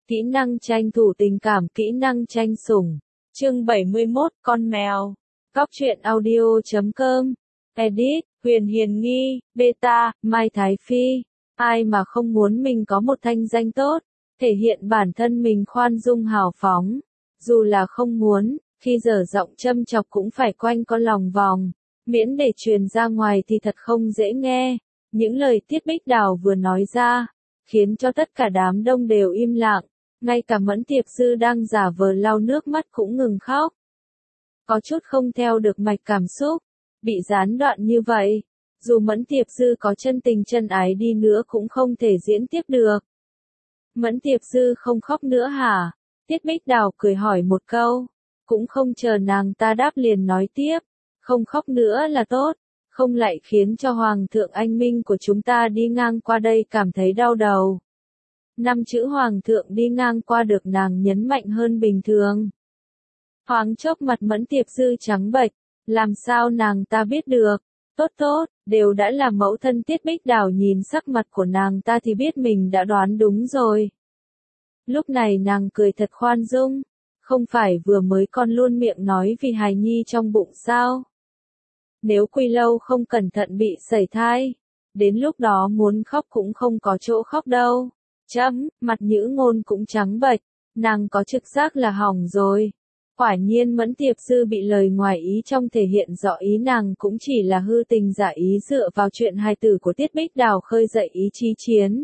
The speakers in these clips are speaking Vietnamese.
Kỹ năng tranh thủ tình cảm, kỹ năng tranh sủng. Chương 71, con mèo. Cóc truyện audio.com. Edit, Huyền Hiền Nghi, Beta, Mai Thái Phi. Ai mà không muốn mình có một thanh danh tốt, thể hiện bản thân mình khoan dung hào phóng. Dù là không muốn, khi dở giọng châm chọc cũng phải quanh con lòng vòng. Miễn để truyền ra ngoài thì thật không dễ nghe. Những lời Tiết Bích Đào vừa nói ra, khiến cho tất cả đám đông đều im lặng. Ngay cả Mẫn Tiệp Dư đang giả vờ lau nước mắt cũng ngừng khóc. Có chút không theo được mạch cảm xúc, bị gián đoạn như vậy. Dù Mẫn Tiệp Dư có chân tình chân ái đi nữa cũng không thể diễn tiếp được. Mẫn Tiệp Dư không khóc nữa hả? Tiết Bích Đào cười hỏi một câu. Cũng không chờ nàng ta đáp liền nói tiếp. Không khóc nữa là tốt, không lại khiến cho Hoàng thượng anh minh của chúng ta đi ngang qua đây cảm thấy đau đầu. 5 chữ Hoàng thượng đi ngang qua được nàng nhấn mạnh hơn bình thường. Thoáng chốc mặt Mẫn Tiệp Dư trắng bệch, làm sao nàng ta biết được? Tốt, đều đã là mẫu thân. Tiết Bích Đào nhìn sắc mặt của nàng ta thì biết mình đã đoán đúng rồi. Lúc này nàng cười thật khoan dung, không phải vừa mới con luôn miệng nói vì hài nhi trong bụng sao? Nếu Quy Lâu không cẩn thận bị sẩy thai, đến lúc đó muốn khóc cũng không có chỗ khóc đâu. Mặt Nhữ Ngôn cũng trắng bệch, nàng có trực giác là hỏng rồi. Quả nhiên Mẫn Tiệp Dư bị lời ngoài ý trong thể hiện rõ ý nàng cũng chỉ là hư tình giả ý dựa vào chuyện hài tử của Tiết Bích Đào khơi dậy ý chí chiến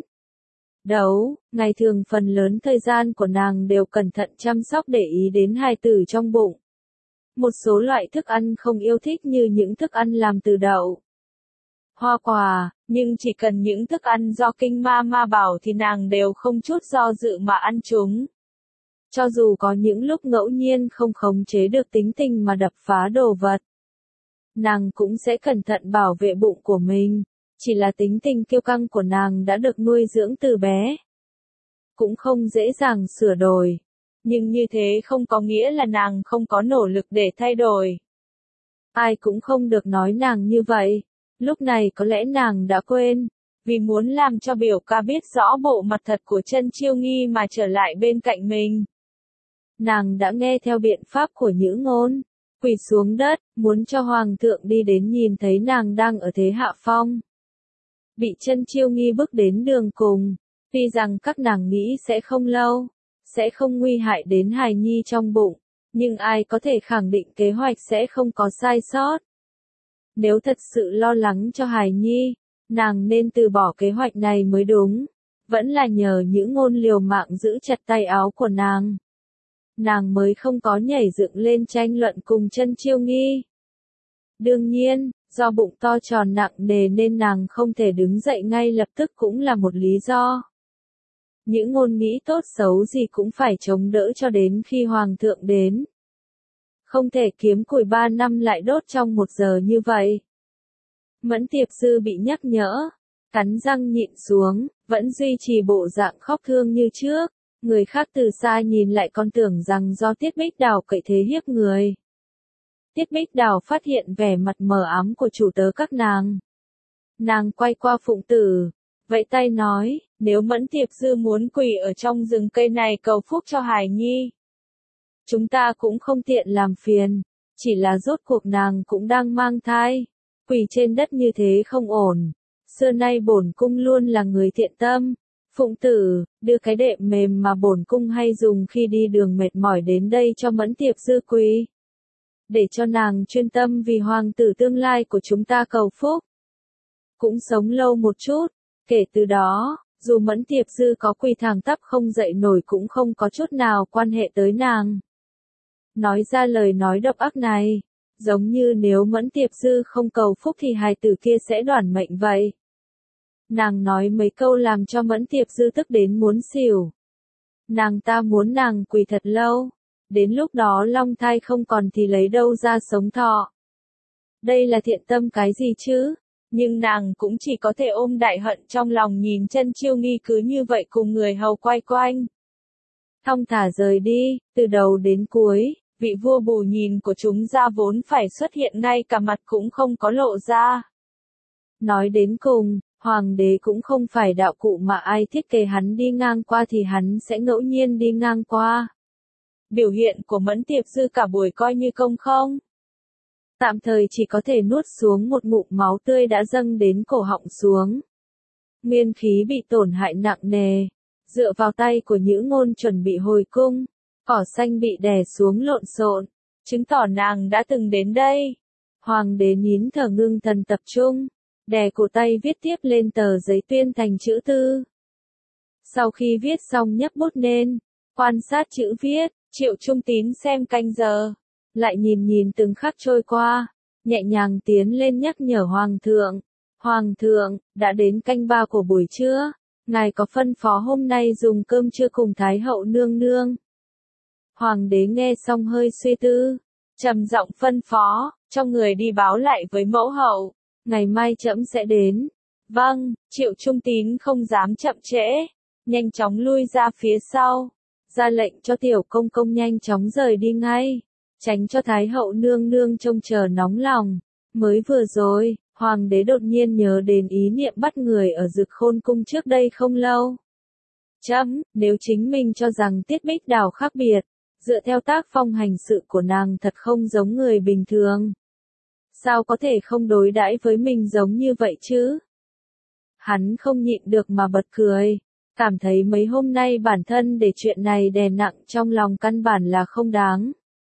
đấu. Ngày thường phần lớn thời gian của nàng đều cẩn thận chăm sóc để ý đến hài tử trong bụng. Một số loại thức ăn không yêu thích như những thức ăn làm từ đậu, hoa quả, nhưng chỉ cần những thức ăn do kinh ma bảo thì nàng đều không chút do dự mà ăn chúng. Cho dù có những lúc ngẫu nhiên không khống chế được tính tình mà đập phá đồ vật, nàng cũng sẽ cẩn thận bảo vệ bụng của mình. Chỉ là tính tình kiêu căng của nàng đã được nuôi dưỡng từ bé, cũng không dễ dàng sửa đổi. Nhưng như thế không có nghĩa là nàng không có nỗ lực để thay đổi. Ai cũng không được nói nàng như vậy. Lúc này có lẽ nàng đã quên, vì muốn làm cho biểu ca biết rõ bộ mặt thật của Chân Chiêu Nghi mà trở lại bên cạnh mình. Nàng đã nghe theo biện pháp của Nhữ Ngôn, quỳ xuống đất, muốn cho Hoàng thượng đi đến nhìn thấy nàng đang ở thế hạ phong. Bị Chân Chiêu Nghi bước đến đường cùng, tuy rằng các nàng nghĩ sẽ không lâu, sẽ không nguy hại đến hài nhi trong bụng, nhưng ai có thể khẳng định kế hoạch sẽ không có sai sót. Nếu thật sự lo lắng cho hài nhi, nàng nên từ bỏ kế hoạch này mới đúng. Vẫn là nhờ Nhữ Ngôn liều mạng giữ chặt tay áo của nàng, nàng mới không có nhảy dựng lên tranh luận cùng Chân Chiêu Nghi. Đương nhiên, do bụng to tròn nặng nề nên nàng không thể đứng dậy ngay lập tức cũng là một lý do. Nhữ Ngôn nghĩ tốt xấu gì cũng phải chống đỡ cho đến khi Hoàng thượng đến. Không thể kiếm củi 3 năm lại đốt trong 1 giờ như vậy. Mẫn Tiệp Dư bị nhắc nhở, cắn răng nhịn xuống, vẫn duy trì bộ dạng khóc thương như trước. Người khác từ xa nhìn lại còn tưởng rằng do Tiết Bích Đào cậy thế hiếp người. Tiết Bích Đào phát hiện vẻ mặt mờ ám của chủ tớ các nàng. Nàng quay qua Phụng Tử, vẫy tay nói, nếu Mẫn Tiệp Dư muốn quỳ ở trong rừng cây này cầu phúc cho hài nhi, chúng ta cũng không tiện làm phiền, chỉ là rốt cuộc nàng cũng đang mang thai, quỳ trên đất như thế không ổn. Xưa nay bổn cung luôn là người thiện tâm. Phụng Tử, đưa cái đệm mềm mà bổn cung hay dùng khi đi đường mệt mỏi đến đây cho Mẫn Tiệp Dư quỳ, để cho nàng chuyên tâm vì hoàng tử tương lai của chúng ta cầu phúc, cũng sống lâu một chút. Kể từ đó, dù Mẫn Tiệp Dư có quỳ thẳng tắp không dậy nổi cũng không có chút nào quan hệ tới nàng. Nói ra lời nói độc ác này, giống như nếu Mẫn Tiệp Dư không cầu phúc thì hài tử kia sẽ đoản mệnh vậy. Nàng nói mấy câu làm cho Mẫn Tiệp Dư tức đến muốn xỉu. Nàng ta muốn nàng quỳ thật lâu, đến lúc đó long thai không còn thì lấy đâu ra sống thọ. Đây là thiện tâm cái gì chứ? Nhưng nàng cũng chỉ có thể ôm đại hận trong lòng nhìn Chân Chiêu Nghi cứ như vậy cùng người hầu quay quanh. Thong thả rời đi, từ đầu đến cuối, vị vua bù nhìn của chúng ra vốn phải xuất hiện ngay cả mặt cũng không có lộ ra. Nói đến cùng, Hoàng đế cũng không phải đạo cụ mà ai thiết kế hắn đi ngang qua thì hắn sẽ ngẫu nhiên đi ngang qua. Biểu hiện của Mẫn Tiệp Dư cả buổi coi như công không. Tạm thời chỉ có thể nuốt xuống một ngụm máu tươi đã dâng đến cổ họng xuống. Nguyên khí bị tổn hại nặng nề. Dựa vào tay của Nhữ Ngôn chuẩn bị hồi cung. Cỏ xanh bị đè xuống lộn xộn. Chứng tỏ nàng đã từng đến đây. Hoàng đế nín thở ngưng thần tập trung. Đè cổ tay viết tiếp lên tờ giấy tuyên thành chữ tư. Sau khi viết xong nhấc bút lên. Quan sát chữ viết. Triệu Trung Tín xem canh giờ. Lại nhìn từng khắc trôi qua. Nhẹ nhàng tiến lên nhắc nhở Hoàng thượng. Hoàng thượng, đã đến canh ba của buổi trưa. Ngài có phân phó hôm nay dùng cơm trưa cùng Thái hậu nương nương. Hoàng đế nghe xong hơi suy tư. Trầm giọng phân phó, cho người đi báo lại với mẫu hậu. Ngày mai trẫm sẽ đến. Vâng, Triệu Trung Tín không dám chậm trễ. Nhanh chóng lui ra phía sau. Ra lệnh cho tiểu công công nhanh chóng rời đi ngay. Tránh cho Thái hậu nương nương trông chờ nóng lòng. Mới vừa rồi, Hoàng đế đột nhiên nhớ đến ý niệm bắt người ở Dực Khôn cung trước đây không lâu. Nếu chính mình cho rằng Tiết Bích Đào khác biệt, dựa theo tác phong hành sự của nàng thật không giống người bình thường. Sao có thể không đối đãi với mình giống như vậy chứ? Hắn không nhịn được mà bật cười. Cảm thấy mấy hôm nay bản thân để chuyện này đè nặng trong lòng căn bản là không đáng.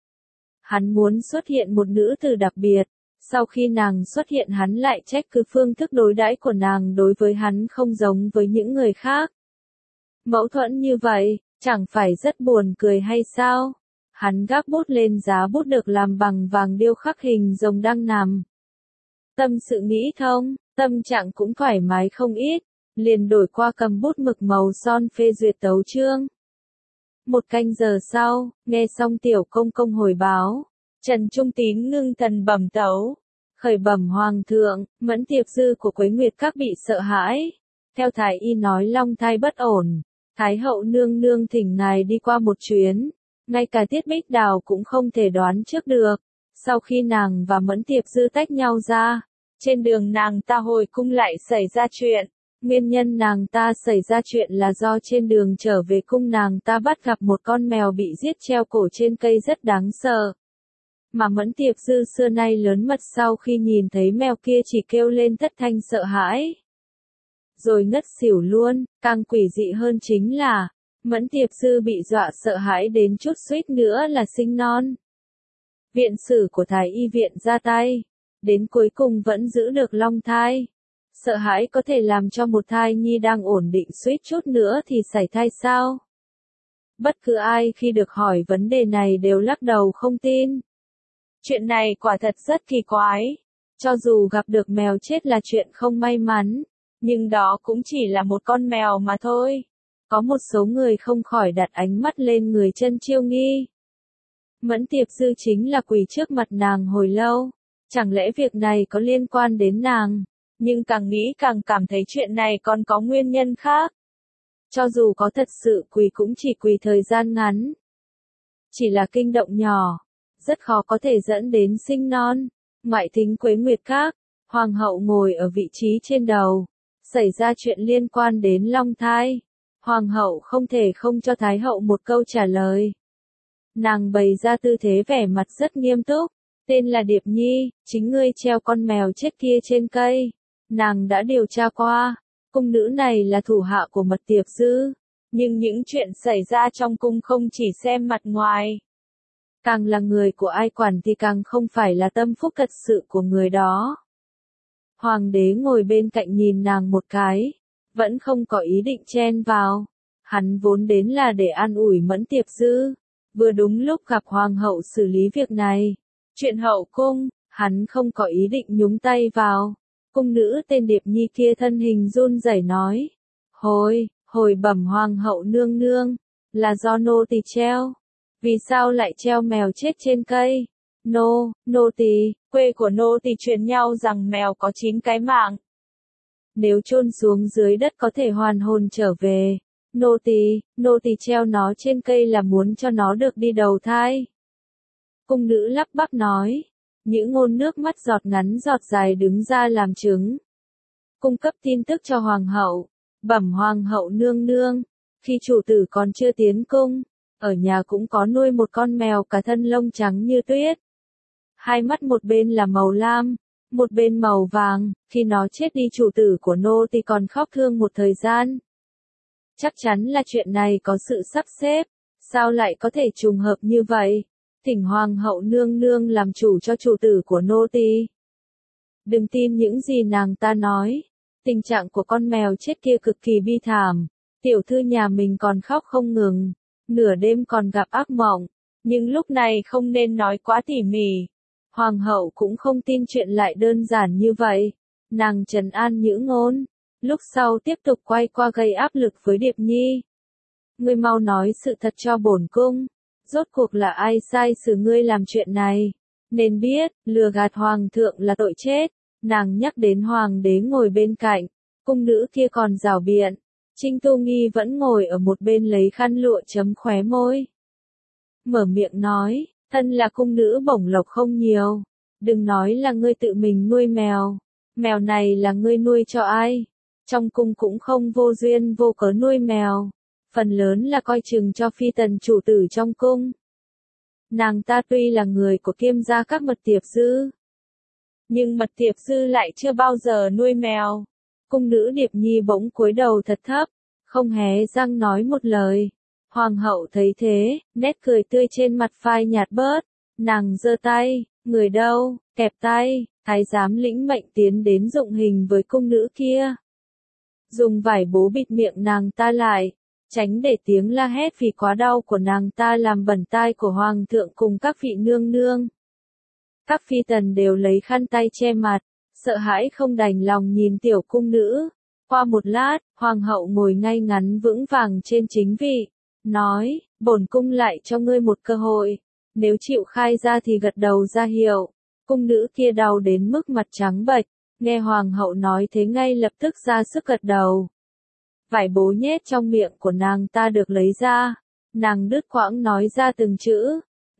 Hắn muốn xuất hiện một nữ tử đặc biệt. Sau khi nàng xuất hiện hắn lại trách cứ phương thức đối đãi của nàng đối với hắn không giống với những người khác. Mâu thuẫn như vậy, chẳng phải rất buồn cười hay sao? Hắn gác bút lên giá bút được làm bằng vàng điêu khắc hình rồng đang nằm. Tâm sự nghĩ thông, tâm trạng cũng thoải mái không ít, liền đổi qua cầm bút mực màu son phê duyệt tấu chương. Một canh giờ sau, nghe xong tiểu công công hồi báo, Trần Trung Tín ngưng thần bẩm tấu. Khởi bẩm Hoàng thượng, Mẫn Tiệp Dư của Quế Nguyệt Các bị sợ hãi. Theo thái y nói long thai bất ổn. Thái hậu nương nương thỉnh ngài đi qua một chuyến. Ngay cả Tiết Bích Đào cũng không thể đoán trước được. Sau khi nàng và Mẫn Tiệp Dư tách nhau ra, trên đường nàng ta hồi cung lại xảy ra chuyện. Nguyên nhân nàng ta xảy ra chuyện là do trên đường trở về cung nàng ta bắt gặp một con mèo bị giết treo cổ trên cây rất đáng sợ. Mà Mẫn Tiệp Dư xưa nay lớn mật sau khi nhìn thấy mèo kia chỉ kêu lên thất thanh sợ hãi. Rồi ngất xỉu luôn, càng quỷ dị hơn chính là, Mẫn Tiệp Dư bị dọa sợ hãi đến chút suýt nữa là sinh non. Viện sử của Thái y viện ra tay, đến cuối cùng vẫn giữ được long thai. Sợ hãi có thể làm cho một thai nhi đang ổn định suýt chút nữa thì sảy thai sao? Bất cứ ai khi được hỏi vấn đề này đều lắc đầu không tin. Chuyện này quả thật rất kỳ quái. Cho dù gặp được mèo chết là chuyện không may mắn, nhưng đó cũng chỉ là một con mèo mà thôi. Có một số người không khỏi đặt ánh mắt lên người Chân Chiêu Nghi. Mẫn Tiệp Dư chính là quỳ trước mặt nàng hồi lâu. Chẳng lẽ việc này có liên quan đến nàng? Nhưng càng nghĩ càng cảm thấy chuyện này còn có nguyên nhân khác. Cho dù có thật sự quỳ cũng chỉ quỳ thời gian ngắn. Chỉ là kinh động nhỏ, rất khó có thể dẫn đến sinh non. Ngoại thính Quế Nguyệt Các, Hoàng hậu ngồi ở vị trí trên đầu. Xảy ra chuyện liên quan đến long thai. Hoàng hậu không thể không cho Thái hậu một câu trả lời. Nàng bày ra tư thế vẻ mặt rất nghiêm túc. Tên là Điệp Nhi, chính ngươi treo con mèo chết kia trên cây. Nàng đã điều tra qua, cung nữ này là thủ hạ của Mật Tiệp Dư. Nhưng những chuyện xảy ra trong cung không chỉ xem mặt ngoài. Càng là người của ai quản thì càng không phải là tâm phúc thật sự của người đó. Hoàng đế ngồi bên cạnh nhìn nàng một cái, vẫn không có ý định chen vào. Hắn vốn đến là để an ủi Mẫn Tiệp Dư. Vừa đúng lúc gặp Hoàng hậu xử lý việc này. Chuyện hậu cung, hắn không có ý định nhúng tay vào. Cung nữ tên Điệp Nhi kia thân hình run rẩy nói. Hồi bẩm Hoàng hậu nương nương, là do nô tỳ treo. Vì sao lại treo mèo chết trên cây? Nô tỳ, quê của nô tỳ truyền nhau rằng mèo có 9 cái mạng. Nếu chôn xuống dưới đất có thể hoàn hồn trở về. Nô tỳ treo nó trên cây là muốn cho nó được đi đầu thai. Cung nữ lắp bắp nói. Những ngôn nước mắt giọt ngắn giọt dài đứng ra làm chứng. cung cấp tin tức cho hoàng hậu. Bẩm hoàng hậu nương nương, khi chủ tử còn chưa tiến cung, ở nhà cũng có nuôi một con mèo cả thân lông trắng như tuyết. Hai mắt một bên là màu lam, một bên màu vàng, khi nó chết đi chủ tử của nô tỳ còn khóc thương một thời gian. Chắc chắn là chuyện này có sự sắp xếp, sao lại có thể trùng hợp như vậy? Thỉnh hoàng hậu nương nương làm chủ cho chủ tử của nô tỳ. Đừng tin những gì nàng ta nói, tình trạng của con mèo chết kia cực kỳ bi thảm, tiểu thư nhà mình còn khóc không ngừng, nửa đêm còn gặp ác mộng, nhưng lúc này không nên nói quá tỉ mỉ. Hoàng hậu cũng không tin chuyện lại đơn giản như vậy, nàng trấn an Nhữ Ngôn, lúc sau tiếp tục quay qua gây áp lực với Điệp Nhi. Ngươi mau nói sự thật cho bổn cung, rốt cuộc là ai sai xử ngươi làm chuyện này, nên biết, lừa gạt hoàng thượng là tội chết. Nàng nhắc đến hoàng đế ngồi bên cạnh, cung nữ kia còn rảo biện, Trinh Tu Nghi vẫn ngồi ở một bên lấy khăn lụa chấm khóe môi. Mở miệng nói, thân là cung nữ bổng lộc không nhiều, đừng nói là ngươi tự mình nuôi mèo, mèo này là ngươi nuôi cho ai? Trong cung cũng không vô duyên vô cớ nuôi mèo, phần lớn là coi chừng cho phi tần chủ tử trong cung. Nàng ta tuy là người của Kiêm gia các mật tiệp dư, nhưng mật tiệp dư lại chưa bao giờ nuôi mèo. Cung nữ Điệp Nhi bỗng cúi đầu thật thấp, không hé răng nói một lời. Hoàng hậu thấy thế, nét cười tươi trên mặt phai nhạt bớt, nàng giơ tay, người đâu, kẹp tay, thái giám lĩnh mệnh tiến đến dụng hình với cung nữ kia. Dùng vải bố bịt miệng nàng ta lại, tránh để tiếng la hét vì quá đau của nàng ta làm bẩn tai của hoàng thượng cùng các vị nương nương. Các phi tần đều lấy khăn tay che mặt, sợ hãi không đành lòng nhìn tiểu cung nữ. Qua một lát, hoàng hậu ngồi ngay ngắn vững vàng trên chính vị, nói, bổn cung lại cho ngươi một cơ hội, nếu chịu khai ra thì gật đầu ra hiệu. Cung nữ kia đau đến mức mặt trắng bệch, nghe hoàng hậu nói thế ngay lập tức ra sức gật đầu. Vải bố nhét trong miệng của nàng ta được lấy ra, nàng đứt quãng nói ra từng chữ,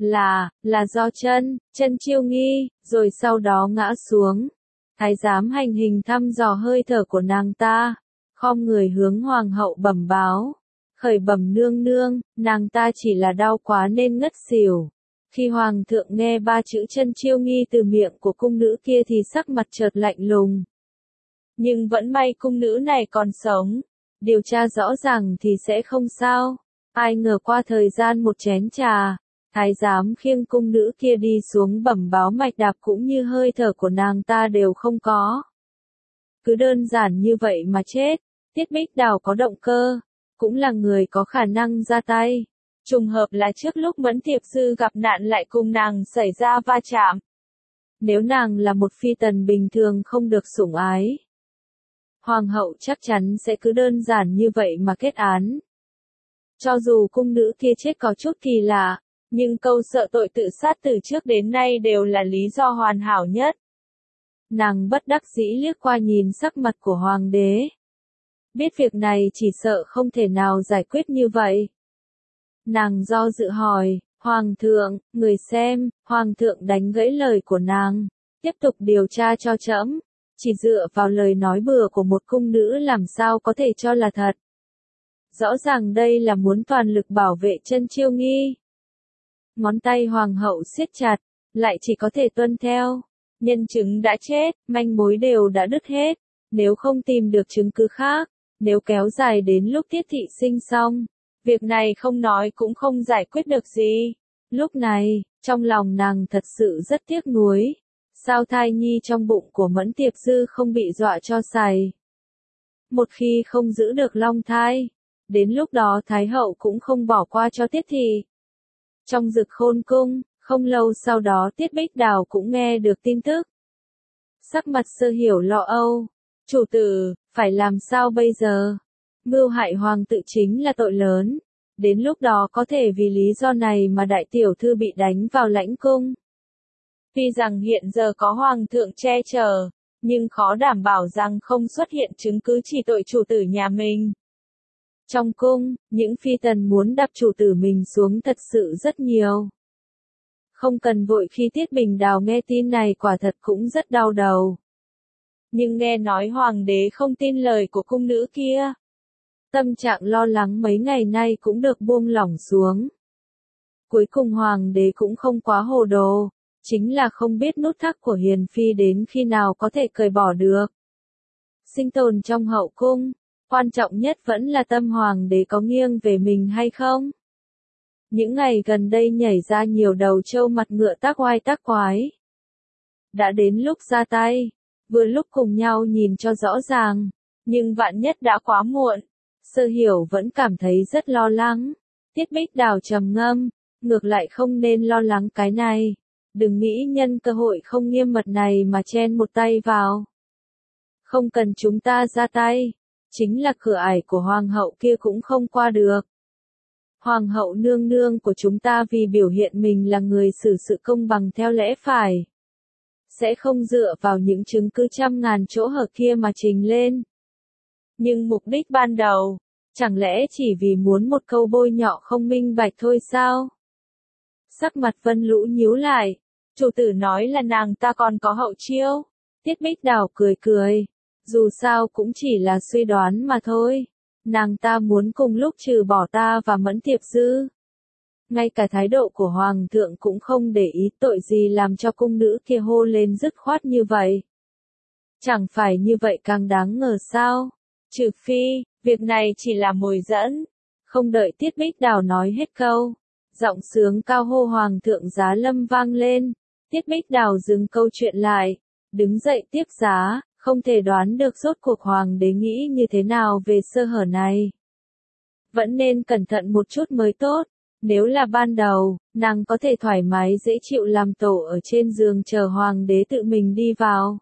là do chân Chiêu Nghi, rồi sau đó ngã xuống. Thái giám hành hình thăm dò hơi thở của nàng ta, khom người hướng hoàng hậu bẩm báo. Khởi bẩm nương nương, nàng ta chỉ là đau quá nên ngất xỉu. Khi hoàng thượng nghe ba chữ chân Chiêu Nghi từ miệng của cung nữ kia thì sắc mặt chợt lạnh lùng. Nhưng vẫn may cung nữ này còn sống, điều tra rõ ràng thì sẽ không sao. Ai ngờ qua thời gian một chén trà, thái giám khiêng cung nữ kia đi xuống bẩm báo mạch đạp cũng như hơi thở của nàng ta đều không có. Cứ đơn giản như vậy mà chết. Tiết Bích Đào có động cơ, cũng là người có khả năng ra tay. Trùng hợp là trước lúc Mẫn Tiệp Sư gặp nạn lại cùng nàng xảy ra va chạm. Nếu nàng là một phi tần bình thường không được sủng ái, hoàng hậu chắc chắn sẽ cứ đơn giản như vậy mà kết án. Cho dù cung nữ kia chết có chút kỳ lạ, nhưng câu sợ tội tự sát từ trước đến nay đều là lý do hoàn hảo nhất. Nàng bất đắc dĩ liếc qua nhìn sắc mặt của hoàng đế. Biết việc này chỉ sợ không thể nào giải quyết như vậy. Nàng do dự hỏi, hoàng thượng, người xem, hoàng thượng đánh gãy lời của nàng, tiếp tục điều tra cho trẫm. Chỉ dựa vào lời nói bừa của một cung nữ làm sao có thể cho là thật. Rõ ràng đây là muốn toàn lực bảo vệ chân Chiêu Nghi. Ngón tay hoàng hậu siết chặt, lại chỉ có thể tuân theo. Nhân chứng đã chết, manh mối đều đã đứt hết. Nếu không tìm được chứng cứ khác, nếu kéo dài đến lúc Tiết thị sinh xong, việc này không nói cũng không giải quyết được gì. Lúc này, trong lòng nàng thật sự rất tiếc nuối. Sao thai nhi trong bụng của Mẫn Tiệp Dư không bị dọa cho sày. Một khi không giữ được long thai, đến lúc đó Thái hậu cũng không bỏ qua cho Tiết thị. Trong Dực Khôn cung, không lâu sau đó Tiết Bích Đào cũng nghe được tin tức. Sắc mặt Sơ Hiểu lo âu, chủ tử, phải làm sao bây giờ? Mưu hại hoàng tự chính là tội lớn, đến lúc đó có thể vì lý do này mà đại tiểu thư bị đánh vào lãnh cung. Tuy rằng hiện giờ có hoàng thượng che chở, nhưng khó đảm bảo rằng không xuất hiện chứng cứ chỉ tội chủ tử nhà mình. Trong cung, những phi tần muốn đập chủ tử mình xuống thật sự rất nhiều. Không cần vội khi Tiết Bình Đào nghe tin này quả thật cũng rất đau đầu. nhưng nghe nói hoàng đế không tin lời của cung nữ kia. Tâm trạng lo lắng mấy ngày nay cũng được buông lỏng xuống. Cuối cùng hoàng đế cũng không quá hồ đồ, chính là không biết nút thắt của Hiền Phi đến khi nào có thể cởi bỏ được. Sinh tồn trong hậu cung, quan trọng nhất vẫn là tâm hoàng đế có nghiêng về mình hay không. Những ngày gần đây nhảy ra nhiều đầu trâu mặt ngựa tác oai tác quái. Đã đến lúc ra tay, vừa lúc cùng nhau nhìn cho rõ ràng, nhưng vạn nhất đã quá muộn. Sơ Hiểu vẫn cảm thấy rất lo lắng. Tiết Bích Đào trầm ngâm, ngược lại không nên lo lắng cái này. Đừng nghĩ nhân cơ hội không nghiêm mật này mà chen một tay vào. Không cần chúng ta ra tay, chính là cửa ải của hoàng hậu kia cũng không qua được. Hoàng hậu nương nương của chúng ta vì biểu hiện mình là người xử sự công bằng theo lẽ phải, sẽ không dựa vào những chứng cứ trăm ngàn chỗ hở kia mà trình lên. Nhưng mục đích ban đầu, chẳng lẽ chỉ vì muốn một câu bôi nhọ không minh bạch thôi sao? Sắc mặt Vân Lũ nhíu lại, chủ tử nói là nàng ta còn có hậu chiêu. Tiết Bích Đào cười cười, dù sao cũng chỉ là suy đoán mà thôi. Nàng ta muốn cùng lúc trừ bỏ ta và Mẫn Tiệp Dư. Ngay cả thái độ của hoàng thượng cũng không để ý, tội gì làm cho cung nữ kia hô lên dứt khoát như vậy. Chẳng phải như vậy càng đáng ngờ sao? Trừ phi, việc này chỉ là mồi dẫn. Không đợi Tiết Bích Đào nói hết câu, giọng sướng cao hô hoàng thượng giá lâm vang lên. Tiết Bích Đào dừng câu chuyện lại, đứng dậy tiếp giá, không thể đoán được rốt cuộc hoàng đế nghĩ như thế nào về sơ hở này. Vẫn nên cẩn thận một chút mới tốt. Nếu là ban đầu, nàng có thể thoải mái dễ chịu làm tổ ở trên giường chờ hoàng đế tự mình đi vào.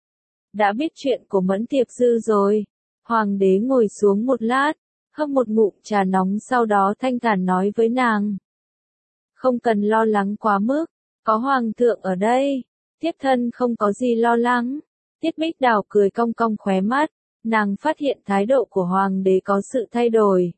Đã biết chuyện của Mẫn Tiệp Dư rồi. Hoàng đế ngồi xuống một lát, hấp một ngụm trà nóng, sau đó thanh thản nói với nàng. Không cần lo lắng quá mức, có hoàng thượng ở đây, thiếp thân không có gì lo lắng. Tiết Bích Đào cười cong cong khóe mắt, nàng phát hiện thái độ của hoàng đế có sự thay đổi.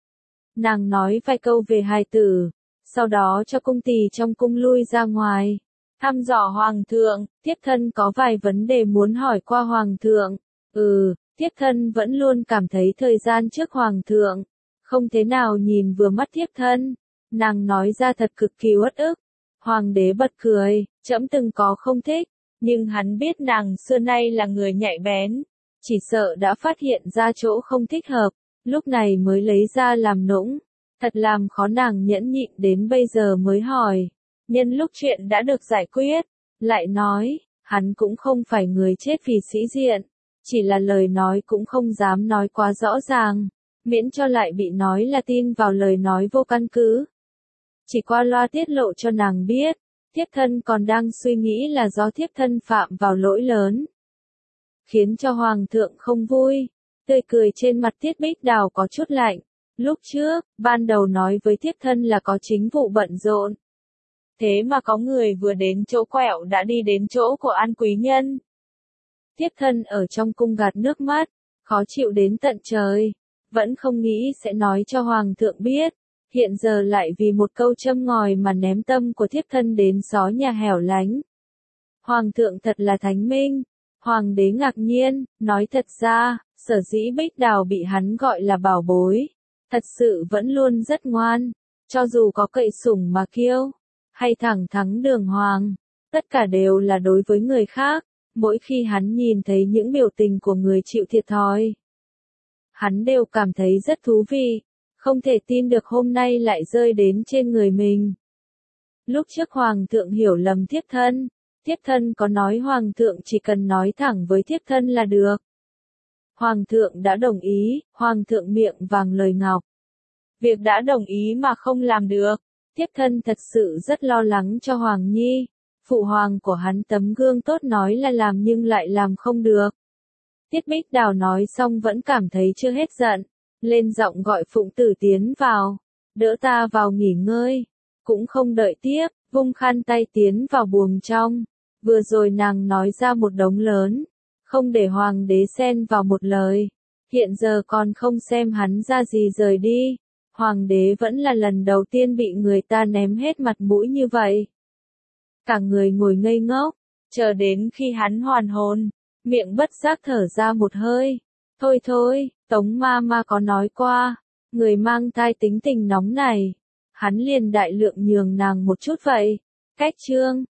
Nàng nói vài câu về hài tử, sau đó cho cung tỳ trong cung lui ra ngoài. Thăm dò hoàng thượng, thiếp thân có vài vấn đề muốn hỏi qua hoàng thượng. Thiếp thân vẫn luôn cảm thấy thời gian trước hoàng thượng, không thế nào nhìn vừa mắt thiếp thân. Nàng nói ra thật cực kỳ uất ức. Hoàng đế bật cười, trẫm từng có không thích, nhưng hắn biết nàng xưa nay là người nhạy bén, chỉ sợ đã phát hiện ra chỗ không thích hợp, lúc này mới lấy ra làm nũng. Thật làm khó nàng nhẫn nhịn đến bây giờ mới hỏi. Nhân lúc chuyện đã được giải quyết, lại nói, hắn cũng không phải người chết vì sĩ diện, chỉ là lời nói cũng không dám nói quá rõ ràng, miễn cho lại bị nói là tin vào lời nói vô căn cứ. Chỉ qua loa tiết lộ cho nàng biết, thiếp thân còn đang suy nghĩ là do thiếp thân phạm vào lỗi lớn, khiến cho hoàng thượng không vui. Tươi cười trên mặt Tiết Bích Đào có chút lạnh. Lúc trước, ban đầu nói với thiếp thân là có chính vụ bận rộn. Thế mà có người vừa đến chỗ quẹo đã đi đến chỗ của An quý nhân. Thiếp thân ở trong cung gạt nước mắt, khó chịu đến tận trời, vẫn không nghĩ sẽ nói cho hoàng thượng biết. Hiện giờ lại vì một câu châm ngòi mà ném tâm của thiếp thân đến xó nhà hẻo lánh. Hoàng thượng thật là thánh minh. Hoàng đế ngạc nhiên, nói thật ra, sở dĩ Bích Đào bị hắn gọi là bảo bối, thật sự vẫn luôn rất ngoan, cho dù có cậy sủng mà kiêu, hay thẳng thắn đường hoàng, tất cả đều là đối với người khác. Mỗi khi hắn nhìn thấy những biểu tình của người chịu thiệt thòi, hắn đều cảm thấy rất thú vị, không thể tin được hôm nay lại rơi đến trên người mình. Lúc trước hoàng thượng hiểu lầm thiếp thân có nói hoàng thượng chỉ cần nói thẳng với thiếp thân là được. Hoàng thượng đã đồng ý, hoàng thượng miệng vàng lời ngọc. Việc đã đồng ý mà không làm được, thiếp thân thật sự rất lo lắng cho hoàng nhi. Phụ hoàng của hắn tấm gương tốt nói là làm nhưng lại làm không được. Tiết Bích Đào nói xong vẫn cảm thấy chưa hết giận, lên giọng gọi Phụng Tử tiến vào, đỡ ta vào nghỉ ngơi. Cũng không đợi tiếp, vung khăn tay tiến vào buồng trong. Vừa rồi nàng nói ra một đống lớn, không để hoàng đế xen vào một lời. Hiện giờ còn không xem hắn ra gì rời đi. Hoàng đế vẫn là lần đầu tiên bị người ta ném hết mặt mũi như vậy. Cả người ngồi ngây ngốc, chờ đến khi hắn hoàn hồn, miệng bất giác thở ra một hơi. Thôi thôi, Tống Mama có nói qua, người mang thai tính tình nóng này, hắn liền đại lượng nhường nàng một chút vậy. Cách chương